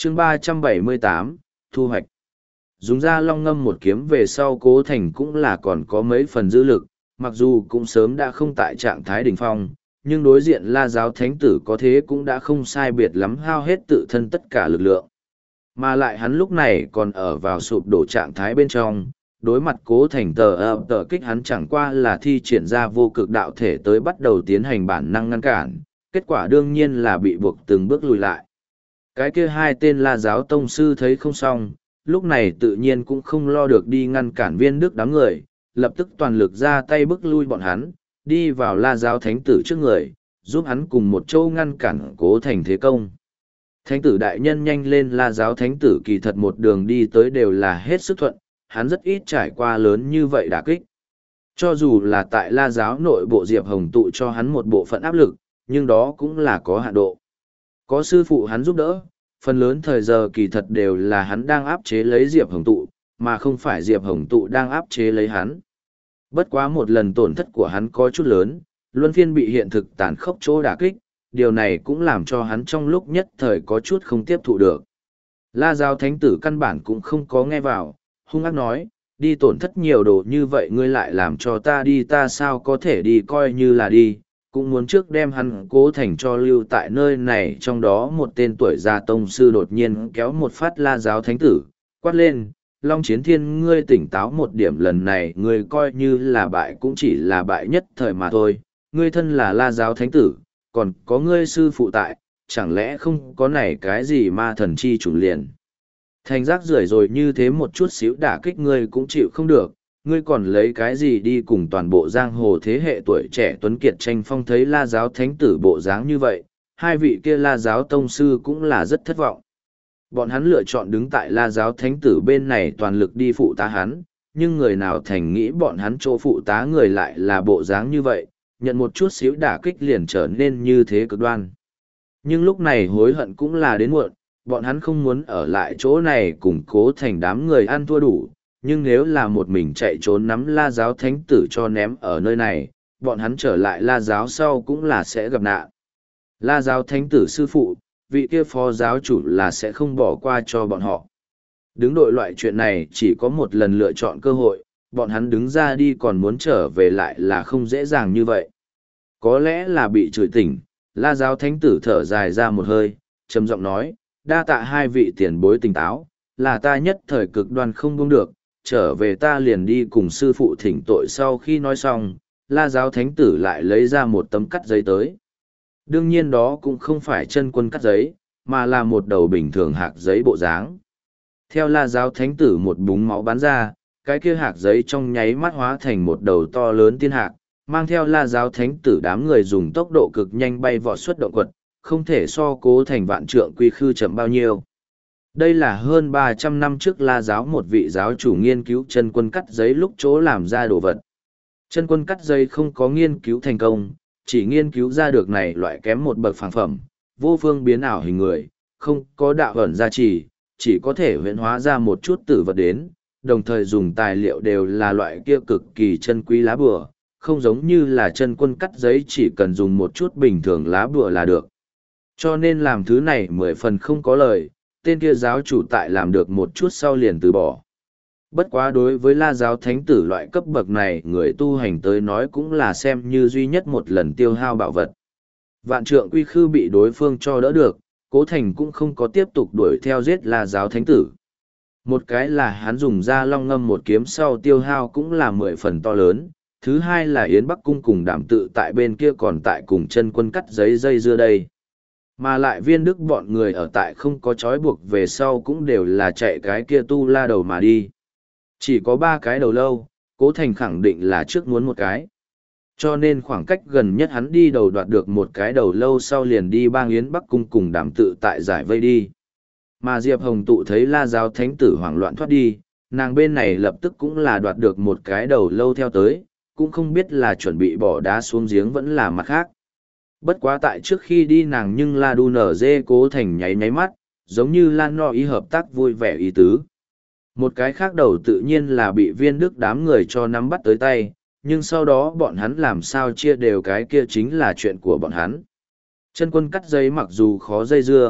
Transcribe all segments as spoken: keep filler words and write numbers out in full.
chương ba trăm bảy mươi tám, thu hoạch. Dùng ra long ngâm một kiếm về sau Cố Thành cũng là còn có mấy phần dư lực, mặc dù cũng sớm đã không tại trạng thái đỉnh phong, nhưng đối diện La Giáo Thánh Tử có thế cũng đã không sai biệt lắm hao hết tự thân tất cả lực lượng. Mà lại hắn lúc này còn ở vào sụp đổ trạng thái bên trong, đối mặt Cố Thành tờ ập tờ kích hắn chẳng qua là thi triển ra vô cực đạo thể tới bắt đầu tiến hành bản năng ngăn cản, kết quả đương nhiên là bị buộc từng bước lùi lại. Cái kia hai tên La Giáo Tông Sư thấy không xong, lúc này tự nhiên cũng không lo được đi ngăn cản Viên Đức đám người, lập tức toàn lực ra tay bức lui bọn hắn, đi vào La Giáo Thánh Tử trước người, giúp hắn cùng một châu ngăn cản Cố Thành thế công. Thánh tử đại nhân nhanh lên. La Giáo Thánh Tử kỳ thật một đường đi tới đều là hết sức thuận, hắn rất ít trải qua lớn như vậy đả kích. Cho dù là tại La Giáo nội bộ Diệp Hồng tụ cho hắn một bộ phận áp lực, nhưng đó cũng là có hạn độ. Có sư phụ hắn giúp đỡ, phần lớn thời giờ kỳ thật đều là hắn đang áp chế lấy Diệp Hồng tụ, mà không phải Diệp Hồng tụ đang áp chế lấy hắn. Bất quá một lần tổn thất của hắn có chút lớn, luân phiên bị hiện thực tàn khốc chỗ đả kích, điều này cũng làm cho hắn trong lúc nhất thời có chút không tiếp thụ được. La Giáo Thánh Tử căn bản cũng không có nghe vào, hung ác nói, đi tổn thất nhiều đồ như vậy ngươi lại làm cho ta đi, ta sao có thể đi, coi như là đi, cũng muốn trước đem hắn Cố Thành cho lưu tại nơi này. Trong đó một tên tuổi già tông sư đột nhiên kéo một phát La Giáo Thánh Tử, quát lên, Long Chiến Thiên, ngươi tỉnh táo một điểm, lần này ngươi coi như là bại cũng chỉ là bại nhất thời mà thôi, ngươi thân là La Giáo Thánh Tử, còn có ngươi sư phụ tại, chẳng lẽ không có này cái gì ma thần chi chủ liền. Thành rác rưởi rồi, như thế một chút xíu đả kích ngươi cũng chịu không được, ngươi còn lấy cái gì đi cùng toàn bộ giang hồ thế hệ tuổi trẻ tuấn kiệt tranh phong. Thấy La Giáo Thánh Tử bộ dáng như vậy, hai vị kia La Giáo Tông Sư cũng là rất thất vọng. Bọn hắn lựa chọn đứng tại La Giáo Thánh Tử bên này toàn lực đi phụ tá hắn, nhưng người nào thành nghĩ bọn hắn chỗ phụ tá người lại là bộ dáng như vậy, nhận một chút xíu đả kích liền trở nên như thế cực đoan. Nhưng lúc này hối hận cũng là đến muộn, bọn hắn không muốn ở lại chỗ này củng Cố Thành đám người ăn thua đủ, nhưng nếu là một mình chạy trốn nắm La Giáo Thánh Tử cho ném ở nơi này, bọn hắn trở lại La Giáo sau cũng là sẽ gặp nạn. La Giáo Thánh Tử sư phụ, vị kia phó giáo chủ là sẽ không bỏ qua cho bọn họ. Đứng đội loại chuyện này chỉ có một lần lựa chọn cơ hội, bọn hắn đứng ra đi còn muốn trở về lại là không dễ dàng như vậy. Có lẽ là bị chửi tỉnh, La Giáo Thánh Tử thở dài ra một hơi, trầm giọng nói, đa tạ hai vị tiền bối tỉnh táo, là ta nhất thời cực đoan không buông được, trở về ta liền đi cùng sư phụ thỉnh tội. Sau khi nói xong, La Giáo Thánh Tử lại lấy ra một tấm cắt giấy tới. Đương nhiên đó cũng không phải chân quân cắt giấy, mà là một đầu bình thường hạc giấy bộ dáng. Theo La Giáo Thánh Tử một búng máu bắn ra, cái kia hạc giấy trong nháy mắt hóa thành một đầu to lớn tiên hạc, mang theo La Giáo Thánh Tử đám người dùng tốc độ cực nhanh bay vọt xuất động quật, không thể so Cố Thành vạn trượng quy khư chậm bao nhiêu. Đây là hơn ba trăm năm trước La Giáo một vị giáo chủ nghiên cứu chân quân cắt giấy lúc chỗ làm ra đồ vật. Chân quân cắt giấy không có nghiên cứu thành công, chỉ nghiên cứu ra được này loại kém một bậc phản phẩm, vô phương biến ảo hình người, không có đạo ẩn gia trì, chỉ có thể huyễn hóa ra một chút tử vật đến, đồng thời dùng tài liệu đều là loại kia cực kỳ chân quý lá bùa, không giống như là chân quân cắt giấy chỉ cần dùng một chút bình thường lá bùa là được. Cho nên làm thứ này mười phần không có lời, tên kia giáo chủ tại làm được một chút sau liền từ bỏ. Bất quá đối với La Giáo Thánh Tử loại cấp bậc này người tu hành tới nói cũng là xem như duy nhất một lần tiêu hao bảo vật. Vạn trượng quy khư bị đối phương cho đỡ được, Cố Thành cũng không có tiếp tục đuổi theo giết La Giáo Thánh Tử. Một cái là hắn dùng ra long ngâm một kiếm sau tiêu hao cũng là mười phần to lớn, thứ hai là Yến Bắc Cung cùng Đảm Tự tại bên kia còn tại cùng chân quân cắt giấy dây dưa đây. Mà lại Viên Đức bọn người ở tại không có trói buộc về sau cũng đều là chạy cái kia tu la đầu mà đi. Chỉ có ba cái đầu lâu, Cố Thành khẳng định là trước muốn một cái. Cho nên khoảng cách gần nhất hắn đi đầu đoạt được một cái đầu lâu sau liền đi bang Yến Bắc Cung cùng Đảm Tự tại giải vây đi. Mà Diệp Hồng tụ thấy La Giáo Thánh Tử hoảng loạn thoát đi, nàng bên này lập tức cũng là đoạt được một cái đầu lâu theo tới, cũng không biết là chuẩn bị bỏ đá xuống giếng vẫn là mặt khác. Bất quá tại trước khi đi nàng nhưng La Đu nở dê Cố Thành nháy nháy mắt, giống như Lan No ý hợp tác vui vẻ ý tứ. Một cái khác đầu tự nhiên là bị Viên Đức đám người cho nắm bắt tới tay, nhưng sau đó bọn hắn làm sao chia đều cái kia chính là chuyện của bọn hắn. Chân quân cắt giấy mặc dù khó dây dưa,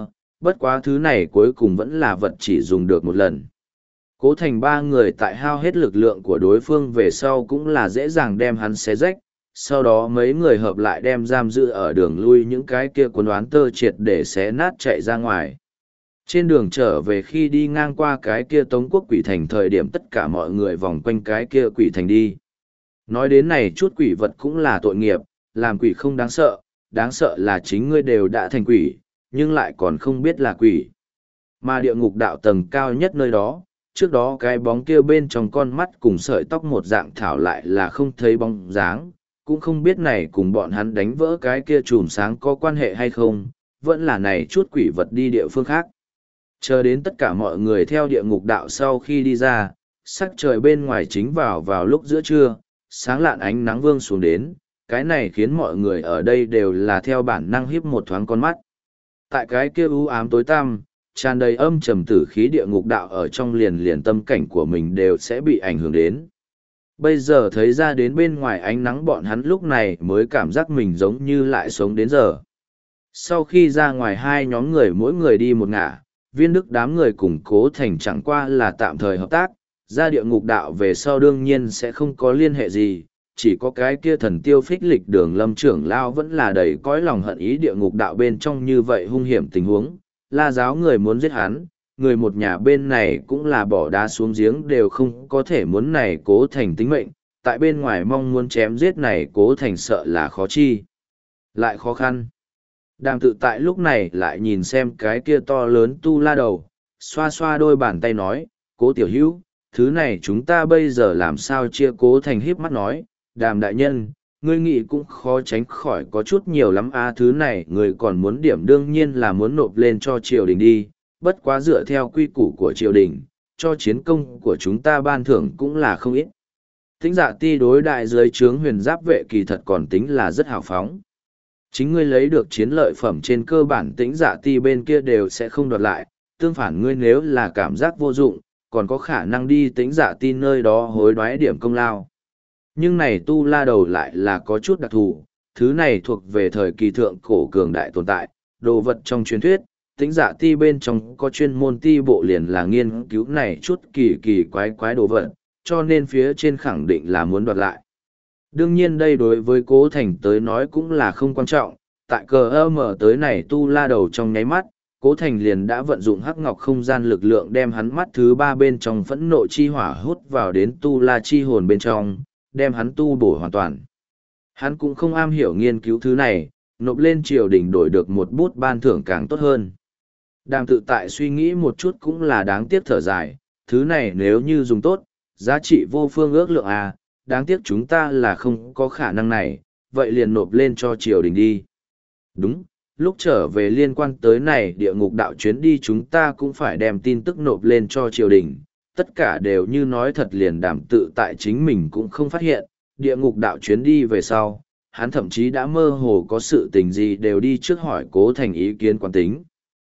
bất quá thứ này cuối cùng vẫn là vật chỉ dùng được một lần. Cố Thành ba người tại hao hết lực lượng của đối phương về sau cũng là dễ dàng đem hắn xé rách, sau đó mấy người hợp lại đem giam giữ ở đường lui những cái kia quân đoán tơ triệt để xé nát chạy ra ngoài. Trên đường trở về khi đi ngang qua cái kia Tống Quốc quỷ thành thời điểm tất cả mọi người vòng quanh cái kia quỷ thành đi. Nói đến này chút quỷ vật cũng là tội nghiệp, làm quỷ không đáng sợ, đáng sợ là chính ngươi đều đã thành quỷ, nhưng lại còn không biết là quỷ. Mà địa ngục đạo tầng cao nhất nơi đó, trước đó cái bóng kia bên trong con mắt cùng sợi tóc một dạng thảo lại là không thấy bóng dáng, cũng không biết này cùng bọn hắn đánh vỡ cái kia chùm sáng có quan hệ hay không, vẫn là này chút quỷ vật đi địa phương khác. Chờ đến tất cả mọi người theo địa ngục đạo sau khi đi ra, sắc trời bên ngoài chính vào vào lúc giữa trưa, sáng lạn ánh nắng vương xuống đến, cái này khiến mọi người ở đây đều là theo bản năng híp một thoáng con mắt. Tại cái kia u ám tối tăm, tràn đầy âm trầm tử khí địa ngục đạo ở trong liền liền tâm cảnh của mình đều sẽ bị ảnh hưởng đến. Bây giờ thấy ra đến bên ngoài ánh nắng bọn hắn lúc này mới cảm giác mình giống như lại sống đến giờ. Sau khi ra ngoài hai nhóm người mỗi người đi một ngả, Viên Đức đám người cùng Cố Thành chẳng qua là tạm thời hợp tác, ra địa ngục đạo về sau đương nhiên sẽ không có liên hệ gì, chỉ có cái kia thần tiêu phích lịch đường lâm trưởng lao vẫn là đầy cõi lòng hận ý địa ngục đạo bên trong như vậy hung hiểm tình huống, La giáo người muốn giết hắn, người một nhà bên này cũng là bỏ đá xuống giếng đều không có thể muốn này Cố Thành tính mệnh, tại bên ngoài mong muốn chém giết này Cố Thành sợ là khó chi, lại khó khăn. Đàm tự tại lúc này lại nhìn xem cái kia to lớn tu la đầu, xoa xoa đôi bàn tay nói, Cố tiểu hữu, thứ này chúng ta bây giờ làm sao chia. Cố Thành híp mắt nói, Đàm đại nhân, ngươi nghĩ cũng khó tránh khỏi có chút nhiều lắm a, thứ này ngươi còn muốn điểm đương nhiên là muốn nộp lên cho triều đình đi, bất quá dựa theo quy củ của triều đình, cho chiến công của chúng ta ban thưởng cũng là không ít. Tĩnh Dạ Ti đối đại dưới trướng huyền giáp vệ kỳ thật còn tính là rất hào phóng. Chính ngươi lấy được chiến lợi phẩm trên cơ bản Tĩnh Dạ Ti bên kia đều sẽ không đoạt lại, tương phản ngươi nếu là cảm giác vô dụng, còn có khả năng đi Tĩnh Dạ Ti nơi đó hối đoái điểm công lao. Nhưng này tu la đầu lại là có chút đặc thù, thứ này thuộc về thời kỳ thượng cổ cường đại tồn tại, đồ vật trong truyền thuyết, Tĩnh Dạ Ti bên trong có chuyên môn ti bộ liền là nghiên cứu này chút kỳ kỳ quái quái đồ vật, cho nên phía trên khẳng định là muốn đoạt lại. Đương nhiên đây đối với Cố Thành tới nói cũng là không quan trọng, tại cờ ơ mở tới này tu la đầu trong nháy mắt, Cố Thành liền đã vận dụng hắc ngọc không gian lực lượng đem hắn mắt thứ ba bên trong phẫn nộ chi hỏa hút vào đến tu la chi hồn bên trong, đem hắn tu bổ hoàn toàn. Hắn cũng không am hiểu nghiên cứu thứ này, nộp lên triều đình đổi được một bút ban thưởng càng tốt hơn. Đàm tự tại suy nghĩ một chút cũng là đáng tiếc thở dài, thứ này nếu như dùng tốt, giá trị vô phương ước lượng à, đáng tiếc chúng ta là không có khả năng này, vậy liền nộp lên cho triều đình đi. Đúng, lúc trở về liên quan tới này địa ngục đạo chuyến đi chúng ta cũng phải đem tin tức nộp lên cho triều đình, tất cả đều như nói thật liền đảm tự tại chính mình cũng không phát hiện, địa ngục đạo chuyến đi về sau, hắn thậm chí đã mơ hồ có sự tình gì đều đi trước hỏi Cố Thành ý kiến quan tính.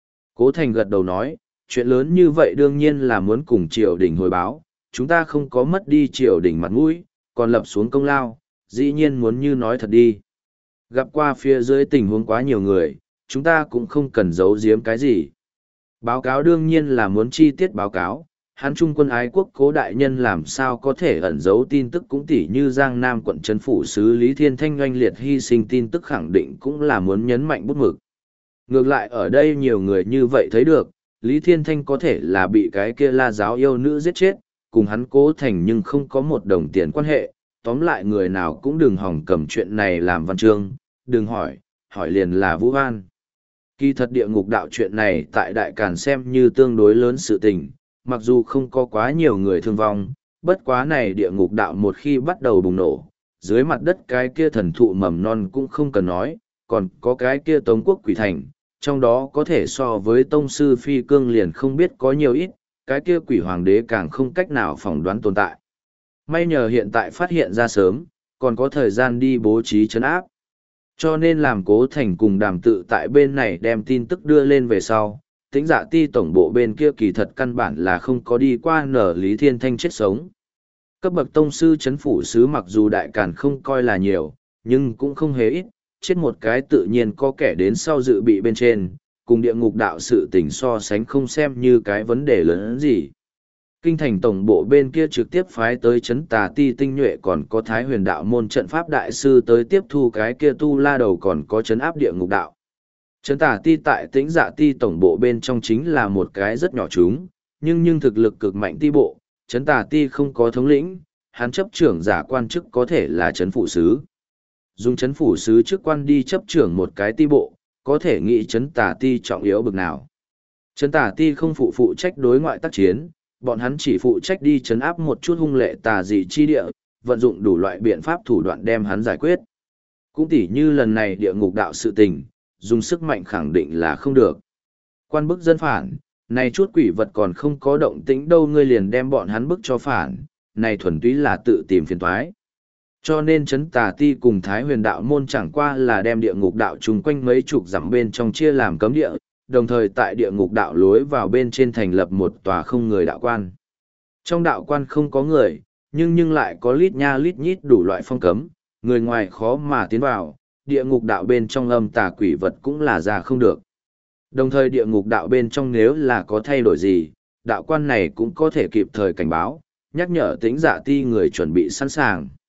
Cố Thành gật đầu nói, chuyện lớn như vậy đương nhiên là muốn cùng triều đình hồi báo, chúng ta không có mất đi triều đình mặt mũi, còn lập xuống công lao, dĩ nhiên muốn như nói thật đi. Gặp qua phía dưới tình huống quá nhiều người, chúng ta cũng không cần giấu giếm cái gì. Báo cáo đương nhiên là muốn chi tiết báo cáo, hắn trung quân ái quốc Cố đại nhân làm sao có thể ẩn giấu tin tức cũng tỉ như Giang Nam quận trấn phủ sứ Lý Thiên Thanh oanh liệt hy sinh tin tức khẳng định cũng là muốn nhấn mạnh bút mực. Ngược lại ở đây nhiều người như vậy thấy được, Lý Thiên Thanh có thể là bị cái kia La giáo yêu nữ giết chết, cùng hắn Cố Thành nhưng không có một đồng tiền quan hệ, tóm lại người nào cũng đừng hòng cầm chuyện này làm văn chương, đừng hỏi, hỏi liền là Vũ Hoan. Kỳ thật địa ngục đạo chuyện này tại Đại Càn xem như tương đối lớn sự tình, mặc dù không có quá nhiều người thương vong, bất quá này địa ngục đạo một khi bắt đầu bùng nổ, dưới mặt đất cái kia thần thụ mầm non cũng không cần nói, còn có cái kia Tống Quốc quỷ thành, trong đó có thể so với tông sư phi cương liền không biết có nhiều ít, cái kia quỷ hoàng đế càng không cách nào phỏng đoán tồn tại. May nhờ hiện tại phát hiện ra sớm, còn có thời gian đi bố trí trấn áp. Cho nên làm Cố Thành cùng Đàm tự tại bên này đem tin tức đưa lên về sau, Tĩnh Dạ Ti tổng bộ bên kia kỳ thật căn bản là không có đi qua nở Lý Thiên Thanh chết sống. Cấp bậc tông sư chấn phủ sứ mặc dù Đại Càn không coi là nhiều, nhưng cũng không hề ít, chết một cái tự nhiên có kẻ đến sau dự bị bên trên, cùng địa ngục đạo sự tình so sánh không xem như cái vấn đề lớn gì. Kinh thành tổng bộ bên kia trực tiếp phái tới chấn tà ti tinh nhuệ còn có thái huyền đạo môn trận pháp đại sư tới tiếp thu cái kia tu la đầu còn có chấn áp địa ngục đạo. Chấn tà ti tại tĩnh dạ ti tổng bộ bên trong chính là một cái rất nhỏ chúng, nhưng nhưng thực lực cực mạnh ti bộ, chấn tà ti không có thống lĩnh, hắn chấp trưởng giả quan chức có thể là chấn phủ sứ. Dùng chấn phủ sứ chức quan đi chấp trưởng một cái ti bộ, có thể nghĩ chấn tà ti trọng yếu bực nào. Chấn tà ti không phụ phụ trách đối ngoại tác chiến, bọn hắn chỉ phụ trách đi chấn áp một chút hung lệ tà dị chi địa, vận dụng đủ loại biện pháp thủ đoạn đem hắn giải quyết. Cũng tỉ như lần này địa ngục đạo sự tình, dùng sức mạnh khẳng định là không được. Quan bức dân phản, này chút quỷ vật còn không có động tĩnh đâu ngươi liền đem bọn hắn bức cho phản, này thuần túy là tự tìm phiền toái. Cho nên chấn tà ti cùng Thái huyền đạo môn chẳng qua là đem địa ngục đạo chung quanh mấy chục dặm bên trong chia làm cấm địa, đồng thời tại địa ngục đạo lối vào bên trên thành lập một tòa không người đạo quan. Trong đạo quan không có người, nhưng nhưng lại có lít nha lít nhít đủ loại phong cấm, người ngoài khó mà tiến vào, địa ngục đạo bên trong âm tà quỷ vật cũng là ra không được. Đồng thời địa ngục đạo bên trong nếu là có thay đổi gì, đạo quan này cũng có thể kịp thời cảnh báo, nhắc nhở tính dạ ti người chuẩn bị sẵn sàng.